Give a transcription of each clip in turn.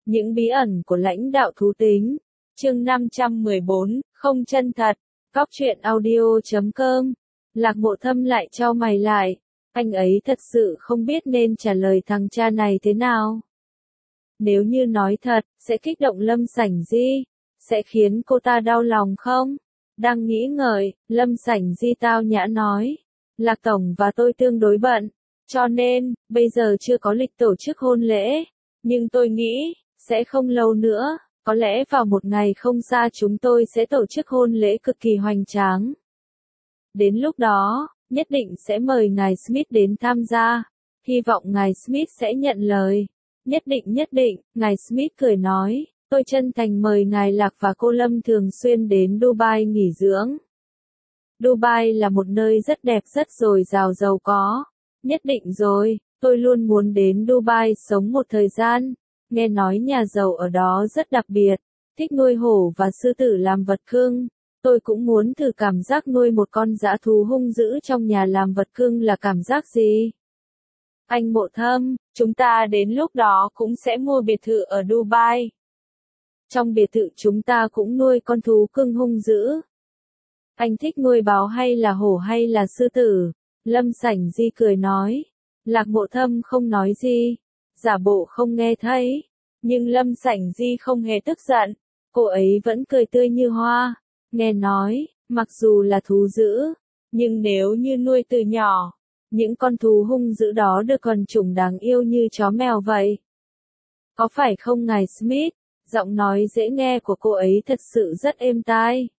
Những bí ẩn của lãnh đạo thú tính. Chương 514, không chân thật. Cóc truyện audio.com. Lạc Mộ Thâm lại chau mày lại. Anh ấy thật sự không biết nên trả lời thằng cha này thế nào. Nếu như nói thật, sẽ kích động Lâm Sảnh Di, sẽ khiến cô ta đau lòng không? Đang nghĩ ngợi, Lâm Sảnh Di tao nhã nói. Lạc Tổng và tôi tương đối bận, cho nên, bây giờ chưa có lịch tổ chức hôn lễ. Nhưng tôi nghĩ, sẽ không lâu nữa, có lẽ vào một ngày không xa chúng tôi sẽ tổ chức hôn lễ cực kỳ hoành tráng. Đến lúc đó, nhất định sẽ mời ngài Smith đến tham gia. Hy vọng ngài Smith sẽ nhận lời. Nhất định, ngài Smith cười nói, tôi chân thành mời ngài Lạc và cô Lâm thường xuyên đến Dubai nghỉ dưỡng. Dubai là một nơi rất đẹp rất dồi dào giàu có. Nhất định rồi, tôi luôn muốn đến Dubai sống một thời gian. Nghe nói nhà giàu ở đó rất đặc biệt, thích nuôi hổ và sư tử làm vật cưng. Tôi cũng muốn thử cảm giác nuôi một con dã thú hung dữ trong nhà làm vật cưng là cảm giác gì. Anh Mộ Thâm, chúng ta đến lúc đó cũng sẽ mua biệt thự ở Dubai. Trong biệt thự chúng ta cũng nuôi con thú cưng hung dữ. Anh thích nuôi báo hay là hổ hay là sư tử? Lâm Sảnh Di cười nói. Lạc Mộ Thâm không nói gì, giả bộ không nghe thấy. Nhưng Lâm Sảnh Di không hề tức giận, cô ấy vẫn cười tươi như hoa. Nghe nói, mặc dù là thú dữ, nhưng nếu như nuôi từ nhỏ, những con thú hung dữ đó được thuần chủng đáng yêu như chó mèo vậy. Có phải không ngài Smith? Giọng nói dễ nghe của cô ấy thật sự rất êm tai.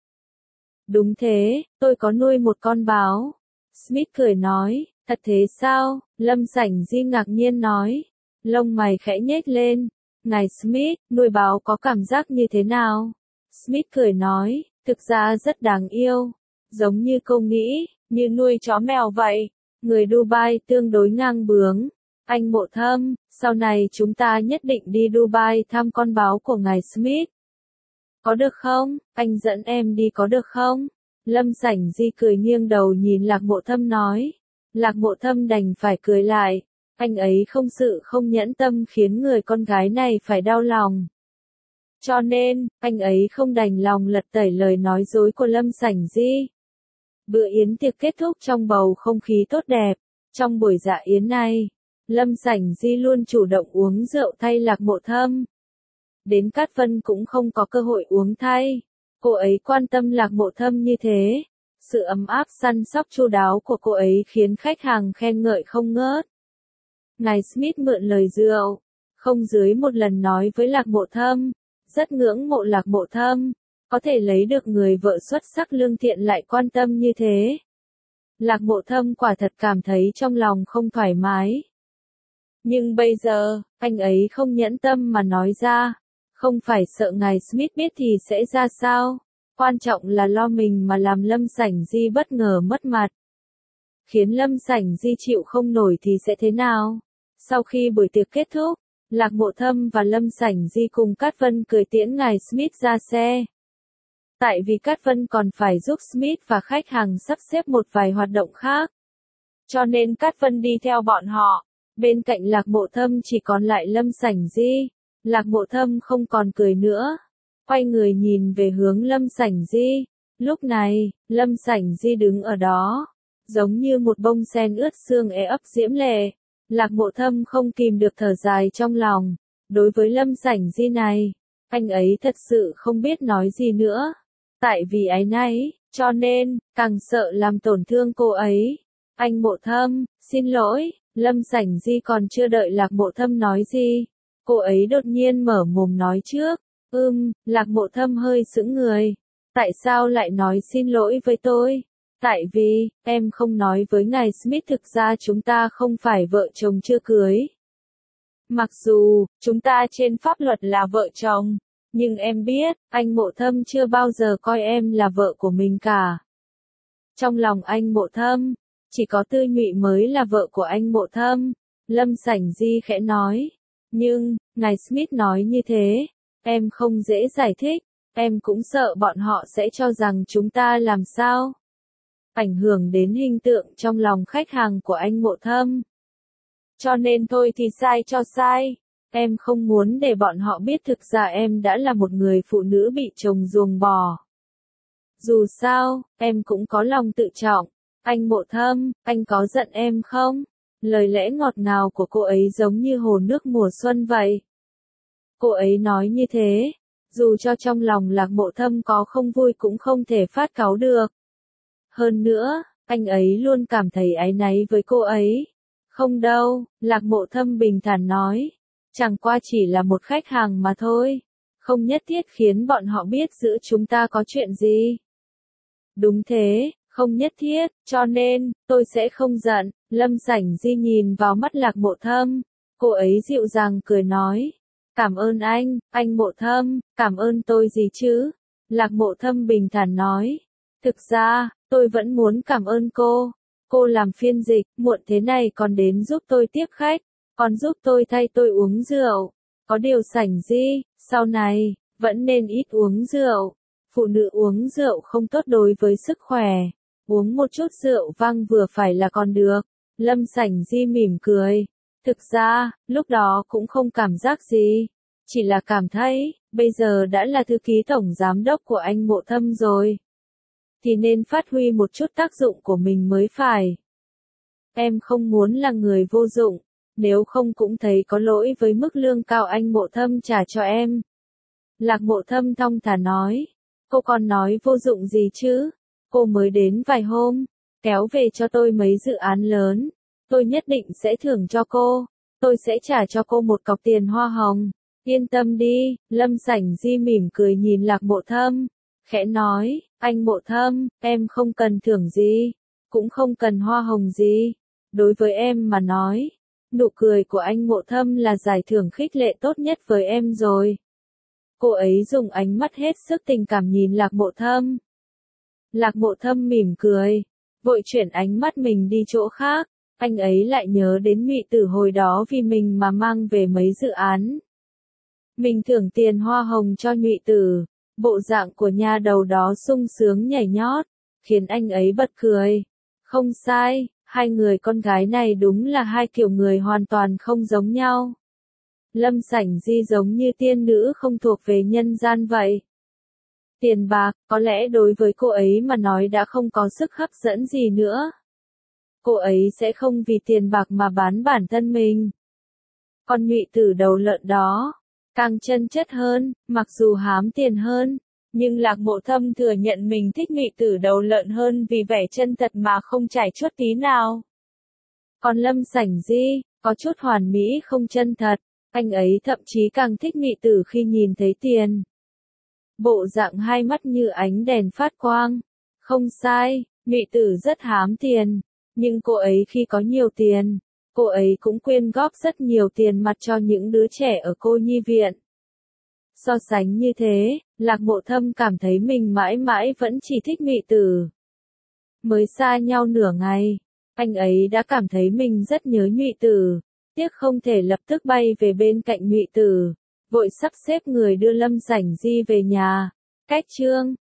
Đúng thế, tôi có nuôi một con báo. Smith cười nói, thật thế sao? Lâm Sảnh Di ngạc nhiên nói. Lông mày khẽ nhếch lên. Ngài Smith, nuôi báo có cảm giác như thế nào? Smith cười nói, thực ra rất đáng yêu. Giống như cô nghĩ, như nuôi chó mèo vậy. Người Dubai tương đối ngang bướng. Anh Mộ Thâm, sau này chúng ta nhất định đi Dubai thăm con báo của ngài Smith. Có được không? Anh dẫn em đi có được không? Lâm Sảnh Di cười nghiêng đầu nhìn Lạc Mộ Thâm nói. Lạc Mộ Thâm đành phải cười lại. Anh ấy không nhẫn tâm khiến người con gái này phải đau lòng. Cho nên, anh ấy không đành lòng lật tẩy lời nói dối của Lâm Sảnh Di. Bữa yến tiệc kết thúc trong bầu không khí tốt đẹp. Trong buổi dạ yến này, Lâm Sảnh Di luôn chủ động uống rượu thay Lạc Mộ Thâm. Đến Cát Vân cũng không có cơ hội uống thay. Cô ấy quan tâm Lạc Mộ Thâm như thế. Sự ấm áp săn sóc chu đáo của cô ấy khiến khách hàng khen ngợi không ngớt. Ngài Smith mượn lời rượu, không dưới một lần nói với Lạc Mộ Thâm, rất ngưỡng mộ Lạc Mộ Thâm, có thể lấy được người vợ xuất sắc lương thiện lại quan tâm như thế. Lạc Mộ Thâm quả thật cảm thấy trong lòng không thoải mái. Nhưng bây giờ, anh ấy không nhẫn tâm mà nói ra, không phải sợ ngài Smith biết thì sẽ ra sao, quan trọng là lo mình mà làm Lâm Sảnh Di bất ngờ mất mặt. Khiến Lâm Sảnh Di chịu không nổi thì sẽ thế nào? Sau khi buổi tiệc kết thúc, Lạc Mộ Thâm và Lâm Sảnh Di cùng Cát Vân cười tiễn ngài Smith ra xe. Tại vì Cát Vân còn phải giúp Smith và khách hàng sắp xếp một vài hoạt động khác. Cho nên Cát Vân đi theo bọn họ. Bên cạnh Lạc Mộ Thâm chỉ còn lại Lâm Sảnh Di. Lạc Mộ Thâm không còn cười nữa. Quay người nhìn về hướng Lâm Sảnh Di. Lúc này, Lâm Sảnh Di đứng ở đó. Giống như một bông sen ướt sương ấp diễm lệ. Lạc Mộ Thâm không kìm được thở dài trong lòng. Đối với Lâm Sảnh Di này, anh ấy thật sự không biết nói gì nữa. Tại vì áy náy, cho nên, càng sợ làm tổn thương cô ấy. Anh Mộ Thâm, xin lỗi. Lâm Sảnh Di còn chưa đợi Lạc Mộ Thâm nói gì. Cô ấy đột nhiên mở mồm nói trước. Lạc Mộ Thâm hơi sững người. Tại sao lại nói xin lỗi với tôi? Tại vì, em không nói với ngài Smith thực ra chúng ta không phải vợ chồng chưa cưới. Mặc dù, chúng ta trên pháp luật là vợ chồng, nhưng em biết, anh Mộ Thâm chưa bao giờ coi em là vợ của mình cả. Trong lòng anh Mộ Thâm, chỉ có Tư Nhụy mới là vợ của anh Mộ Thâm. Lâm Sảnh Di khẽ nói. Nhưng, ngài Smith nói như thế, em không dễ giải thích, em cũng sợ bọn họ sẽ cho rằng chúng ta làm sao. Ảnh hưởng đến hình tượng trong lòng khách hàng của anh Mộ Thâm. Cho nên thôi thì sai cho sai. Em không muốn để bọn họ biết thực ra em đã là một người phụ nữ bị chồng ruồng bỏ. Dù sao, em cũng có lòng tự trọng. Anh Mộ Thâm, anh có giận em không? Lời lẽ ngọt ngào của cô ấy giống như hồ nước mùa xuân vậy. Cô ấy nói như thế, dù cho trong lòng Lạc Mộ Thâm có không vui cũng không thể phát cáu được. Hơn nữa, anh ấy luôn cảm thấy áy náy với cô ấy. Không đâu, Lạc Mộ Thâm bình thản nói. Chẳng qua chỉ là một khách hàng mà thôi. Không nhất thiết khiến bọn họ biết giữa chúng ta có chuyện gì. Đúng thế, không nhất thiết, cho nên, tôi sẽ không giận. Lâm Sảnh Di nhìn vào mắt Lạc Mộ Thâm. Cô ấy dịu dàng cười nói. Cảm ơn anh Mộ Thâm, cảm ơn tôi gì chứ? Lạc Mộ Thâm bình thản nói. Thực ra, tôi vẫn muốn cảm ơn cô. Cô làm phiên dịch, muộn thế này còn đến giúp tôi tiếp khách, còn giúp tôi thay tôi uống rượu. Có điều Sảnh Di, sau này, vẫn nên ít uống rượu. Phụ nữ uống rượu không tốt đối với sức khỏe. Uống một chút rượu vang vừa phải là còn được. Lâm Sảnh Di mỉm cười. Thực ra, lúc đó cũng không cảm giác gì. Chỉ là cảm thấy, bây giờ đã là thư ký tổng giám đốc của anh Mộ Thâm rồi. Thì nên phát huy một chút tác dụng của mình mới phải. Em không muốn là người vô dụng, nếu không cũng thấy có lỗi với mức lương cao anh Mộ Thâm trả cho em. Lạc Mộ Thâm thong thả nói. Cô còn nói vô dụng gì chứ? Cô mới đến vài hôm, kéo về cho tôi mấy dự án lớn. Tôi nhất định sẽ thưởng cho cô. Tôi sẽ trả cho cô một cọc tiền hoa hồng. Yên tâm đi, Lâm Sảnh Di mỉm cười nhìn Lạc Mộ Thâm. Khẽ nói, anh Mộ Thâm, em không cần thưởng gì, cũng không cần hoa hồng gì. Đối với em mà nói, nụ cười của anh Mộ Thâm là giải thưởng khích lệ tốt nhất với em rồi. Cô ấy dùng ánh mắt hết sức tình cảm nhìn Lạc Mộ Thâm. Lạc Mộ Thâm mỉm cười, vội chuyển ánh mắt mình đi chỗ khác. Anh ấy lại nhớ đến Ngụy Tử hồi đó vì mình mà mang về mấy dự án. Mình thưởng tiền hoa hồng cho Ngụy Tử. Bộ dạng của nha đầu đó sung sướng nhảy nhót, khiến anh ấy bật cười. Không sai, hai người con gái này đúng là hai kiểu người hoàn toàn không giống nhau. Lâm Sảnh Di giống như tiên nữ không thuộc về nhân gian vậy. Tiền bạc, có lẽ đối với cô ấy mà nói đã không có sức hấp dẫn gì nữa. Cô ấy sẽ không vì tiền bạc mà bán bản thân mình. Còn Ngụy Tử đầu lợn đó, càng chân chất hơn, mặc dù hám tiền hơn, nhưng Lạc Mộ Thâm thừa nhận mình thích Ngụy Tử đầu lợn hơn vì vẻ chân thật mà không chảy chút tí nào. Còn Lâm Sảnh Di, có chút hoàn mỹ không chân thật, anh ấy thậm chí càng thích Ngụy Tử khi nhìn thấy tiền. Bộ dạng hai mắt như ánh đèn phát quang. Không sai, Ngụy Tử rất hám tiền, nhưng cô ấy khi có nhiều tiền, cô ấy cũng quyên góp rất nhiều tiền mặt cho những đứa trẻ ở cô nhi viện. So sánh như thế, Lạc Mộ Thâm cảm thấy mình mãi mãi vẫn chỉ thích Ngụy Tử. Mới xa nhau nửa ngày, anh ấy đã cảm thấy mình rất nhớ Ngụy Tử, tiếc không thể lập tức bay về bên cạnh Ngụy Tử, vội sắp xếp người đưa Lâm Sảnh Di về nhà. Cách chương